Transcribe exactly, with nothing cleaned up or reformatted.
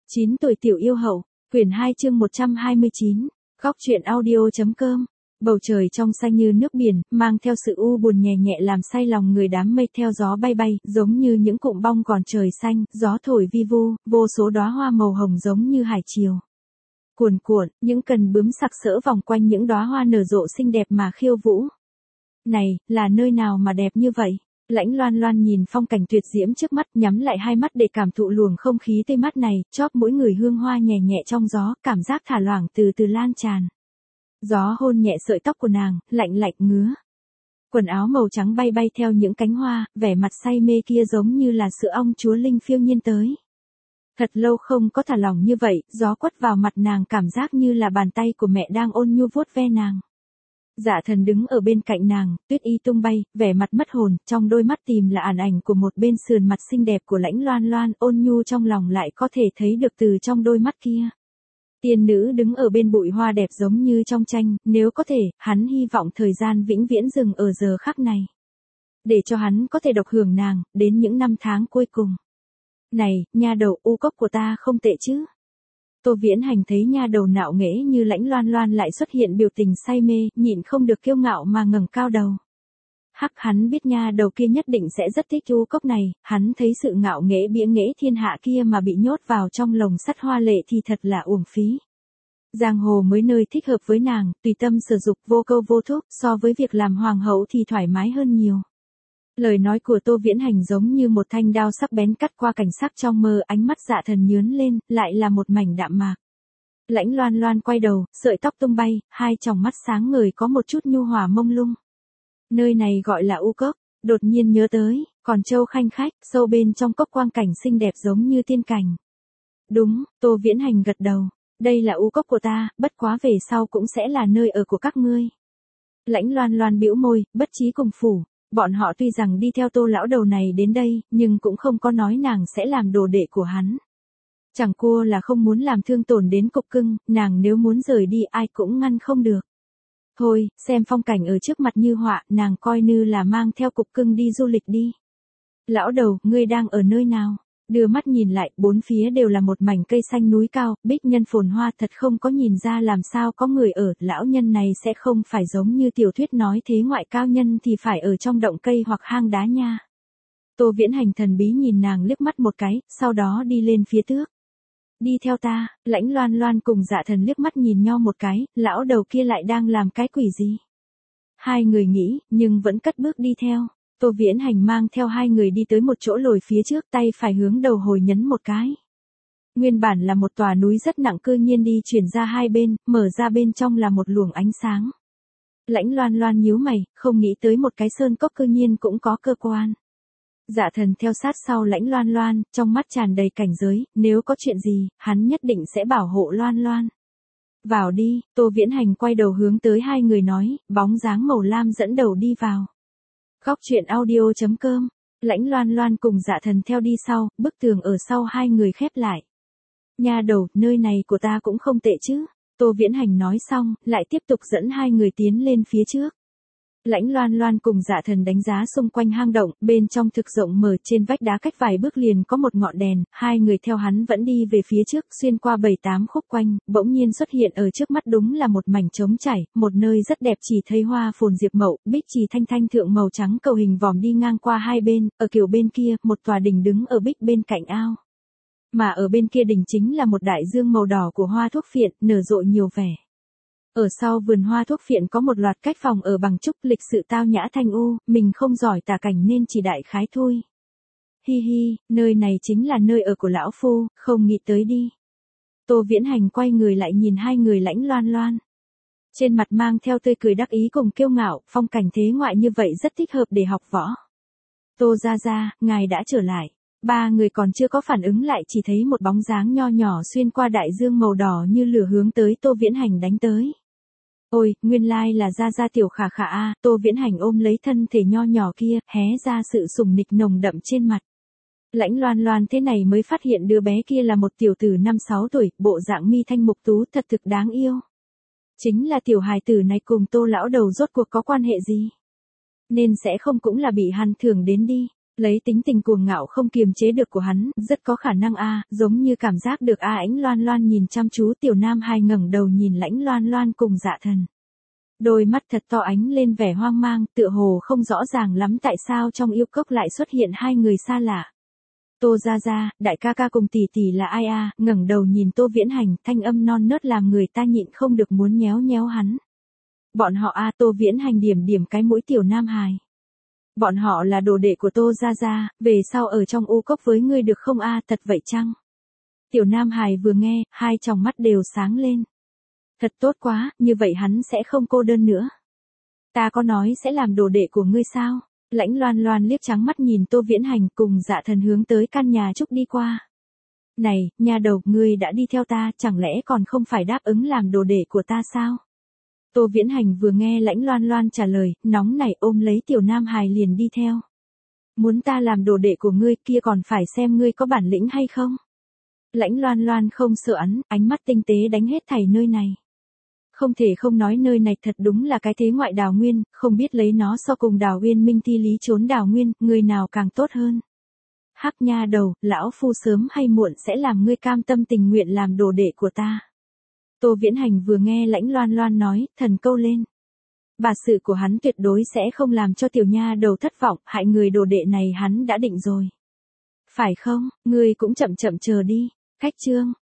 chín tuổi tiểu yêu hậu, quyển hai chương một trăm hai mươi chín, góc truyện audio.com. Bầu trời trong xanh như nước biển, mang theo sự u buồn nhẹ nhẹ làm say lòng người, đám mây theo gió bay bay, giống như những cụm bong còn trời xanh, gió thổi vi vu, vô số đóa hoa màu hồng giống như hải triều. Cuồn cuộn, những cần bướm sặc sỡ vòng quanh những đóa hoa nở rộ xinh đẹp mà khiêu vũ. Này, là nơi nào mà đẹp như vậy? Lãnh Loan Loan nhìn phong cảnh tuyệt diễm trước mắt, nhắm lại hai mắt để cảm thụ luồng không khí tươi mát này, chóp mỗi người hương hoa nhẹ nhẹ trong gió, cảm giác thả lỏng từ từ lan tràn. Gió hôn nhẹ sợi tóc của nàng, lạnh lạnh ngứa. Quần áo màu trắng bay bay theo những cánh hoa, vẻ mặt say mê kia giống như là sữa ong chúa linh phiêu nhiên tới. Thật lâu không có thả lỏng như vậy, gió quất vào mặt nàng cảm giác như là bàn tay của mẹ đang ôn nhu vuốt ve nàng. Dạ Thần đứng ở bên cạnh nàng, tuyết y tung bay, vẻ mặt mất hồn, trong đôi mắt tìm là ảo ảnh của một bên sườn mặt xinh đẹp của Lãnh Loan Loan, ôn nhu trong lòng lại có thể thấy được từ trong đôi mắt kia. Tiên nữ đứng ở bên bụi hoa đẹp giống như trong tranh, nếu có thể, hắn hy vọng thời gian vĩnh viễn dừng ở giờ khắc này. Để cho hắn có thể độc hưởng nàng, đến những năm tháng cuối cùng. Này, nha đầu u cốc của ta không tệ chứ? Tô Viễn Hành thấy nha đầu nạo nghễ như Lãnh Loan Loan lại xuất hiện biểu tình say mê, nhịn không được kiêu ngạo mà ngẩng cao đầu. Hắc, hắn biết nha đầu kia nhất định sẽ rất thích u cốc này, hắn thấy sự ngạo nghễ bĩa nghễ thiên hạ kia mà bị nhốt vào trong lồng sắt hoa lệ thì thật là uổng phí. Giang hồ mới nơi thích hợp với nàng, tùy tâm sử dụng, vô câu vô thúc, so với việc làm hoàng hậu thì thoải mái hơn nhiều. Lời nói của Tô Viễn Hành giống như một thanh đao sắc bén cắt qua cảnh sắc trong mơ, ánh mắt Dạ Thần nhướn lên, lại là một mảnh đạm mạc. Lãnh Loan Loan quay đầu, sợi tóc tung bay, hai tròng mắt sáng ngời có một chút nhu hòa mông lung. Nơi này gọi là u cốc, đột nhiên nhớ tới, còn châu khanh khách, sâu bên trong cốc quang cảnh xinh đẹp giống như tiên cảnh. Đúng, Tô Viễn Hành gật đầu, đây là u cốc của ta, bất quá về sau cũng sẽ là nơi ở của các ngươi. Lãnh Loan Loan bĩu môi, bất chí cùng phủ. Bọn họ tuy rằng đi theo Tô lão đầu này đến đây, nhưng cũng không có nói nàng sẽ làm đồ đệ của hắn. Chẳng qua là không muốn làm thương tổn đến cục cưng, nàng nếu muốn rời đi ai cũng ngăn không được. Thôi, xem phong cảnh ở trước mặt như họa, nàng coi như là mang theo cục cưng đi du lịch đi. Lão đầu, ngươi đang ở nơi nào? Đưa mắt nhìn lại, bốn phía đều là một mảnh cây xanh núi cao, bích nhân phồn hoa, thật không có nhìn ra làm sao có người ở, lão nhân này sẽ không phải giống như tiểu thuyết nói thế, ngoại cao nhân thì phải ở trong động cây hoặc hang đá nha. Tô Viễn Hành thần bí nhìn nàng liếc mắt một cái, sau đó đi lên phía trước. Đi theo ta, Lãnh Loan Loan cùng Dạ Thần liếc mắt nhìn nhau một cái, lão đầu kia lại đang làm cái quỷ gì? Hai người nghĩ, nhưng vẫn cất bước đi theo. Tô Viễn Hành mang theo hai người đi tới một chỗ lồi phía trước, tay phải hướng đầu hồi nhấn một cái. Nguyên bản là một tòa núi rất nặng cư nhiên đi chuyển ra hai bên, mở ra bên trong là một luồng ánh sáng. Lãnh Loan Loan nhíu mày, không nghĩ tới một cái sơn cốc cư nhiên cũng có cơ quan. Dạ Thần theo sát sau Lãnh Loan Loan, trong mắt tràn đầy cảnh giới, nếu có chuyện gì, hắn nhất định sẽ bảo hộ Loan Loan. Vào đi, Tô Viễn Hành quay đầu hướng tới hai người nói, bóng dáng màu lam dẫn đầu đi vào. Góc truyện audio.com, Lãnh Loan Loan cùng Dạ Thần theo đi sau, bức tường ở sau hai người khép lại. Nha đầu, nơi này của ta cũng không tệ chứ. Tô Viễn Hành nói xong, lại tiếp tục dẫn hai người tiến lên phía trước. Lãnh Loan Loan cùng Dạ Thần đánh giá xung quanh hang động, bên trong thực rộng mở, trên vách đá cách vài bước liền có một ngọn đèn, hai người theo hắn vẫn đi về phía trước, xuyên qua bảy tám khúc quanh, bỗng nhiên xuất hiện ở trước mắt đúng là một mảnh trống trải, một nơi rất đẹp, chỉ thấy hoa phồn diệp mậu, bích trì thanh thanh thượng màu trắng cầu hình vòm đi ngang qua hai bên, ở kiểu bên kia, một tòa đình đứng ở bích bên cạnh ao. Mà ở bên kia đình chính là một đại dương màu đỏ của hoa thuốc phiện, nở rộ nhiều vẻ. Ở sau vườn hoa thuốc phiện có một loạt cách phòng ở bằng trúc, lịch sự tao nhã thanh u, mình không giỏi tả cảnh nên chỉ đại khái thôi. Hi hi, nơi này chính là nơi ở của lão phu, không nghĩ tới đi. Tô Viễn Hành quay người lại nhìn hai người Lãnh Loan Loan. Trên mặt mang theo tươi cười đắc ý cùng kiêu ngạo, phong cảnh thế ngoại như vậy rất thích hợp để học võ. Tô gia gia, ngài đã trở lại. Ba người còn chưa có phản ứng lại chỉ thấy một bóng dáng nho nhỏ xuyên qua đại dương màu đỏ như lửa hướng tới Tô Viễn Hành đánh tới. Ôi, nguyên lai là gia gia tiểu khả khả a. Tô Viễn Hành ôm lấy thân thể nho nhỏ kia, hé ra sự sùng nịch nồng đậm trên mặt. Lãnh Loan Loan thế này mới phát hiện đứa bé kia là một tiểu tử năm sáu tuổi, bộ dạng mi thanh mục tú thật thực đáng yêu. Chính là tiểu hài tử này cùng Tô lão đầu rốt cuộc có quan hệ gì? Nên sẽ không cũng là bị hắn thưởng đến đi. Lấy tính tình cuồng ngạo không kiềm chế được của hắn, rất có khả năng a, giống như cảm giác được a Lãnh Loan Loan nhìn chăm chú Tiểu Nam Hài ngẩng đầu nhìn Lãnh Loan Loan cùng Dạ Thần. Đôi mắt thật to ánh lên vẻ hoang mang, tựa hồ không rõ ràng lắm tại sao trong yêu cốc lại xuất hiện hai người xa lạ. Tô gia gia, đại ca ca cùng tỷ tỷ là ai a? Ngẩng đầu nhìn Tô Viễn Hành, thanh âm non nớt làm người ta nhịn không được muốn nhéo nhéo hắn. Bọn họ a, Tô Viễn Hành điểm điểm cái mũi Tiểu Nam Hài. Bọn họ là đồ đệ của Tô gia gia, về sau ở trong u cốc với ngươi được không a, thật vậy chăng? Tiểu Nam Hài vừa nghe, hai tròng mắt đều sáng lên. Thật tốt quá, như vậy hắn sẽ không cô đơn nữa. Ta có nói sẽ làm đồ đệ của ngươi sao? Lãnh Loan Loan liếc trắng mắt nhìn Tô Viễn Hành cùng Dạ Thần hướng tới căn nhà trúc đi qua. Này, nha đầu, ngươi đã đi theo ta, chẳng lẽ còn không phải đáp ứng làm đồ đệ của ta sao? Tô Viễn Hành vừa nghe Lãnh Loan Loan trả lời, nóng nảy ôm lấy Tiểu Nam Hài liền đi theo. Muốn ta làm đồ đệ của ngươi kia còn phải xem ngươi có bản lĩnh hay không? Lãnh Loan Loan không sợ hắn, ánh mắt tinh tế đánh hết thảy nơi này. Không thể không nói nơi này thật đúng là cái thế ngoại đào nguyên, không biết lấy nó so cùng đào uyên minh thi lý trốn đào nguyên, người nào càng tốt hơn. Hắc nha đầu, lão phu sớm hay muộn sẽ làm ngươi cam tâm tình nguyện làm đồ đệ của ta. Tô Viễn Hành vừa nghe Lãnh Loan Loan nói, thần câu lên. Bà sự của hắn tuyệt đối sẽ không làm cho tiểu nha đầu thất vọng, hại người đồ đệ này hắn đã định rồi. Phải không, ngươi cũng chậm chậm chờ đi. Khách chương,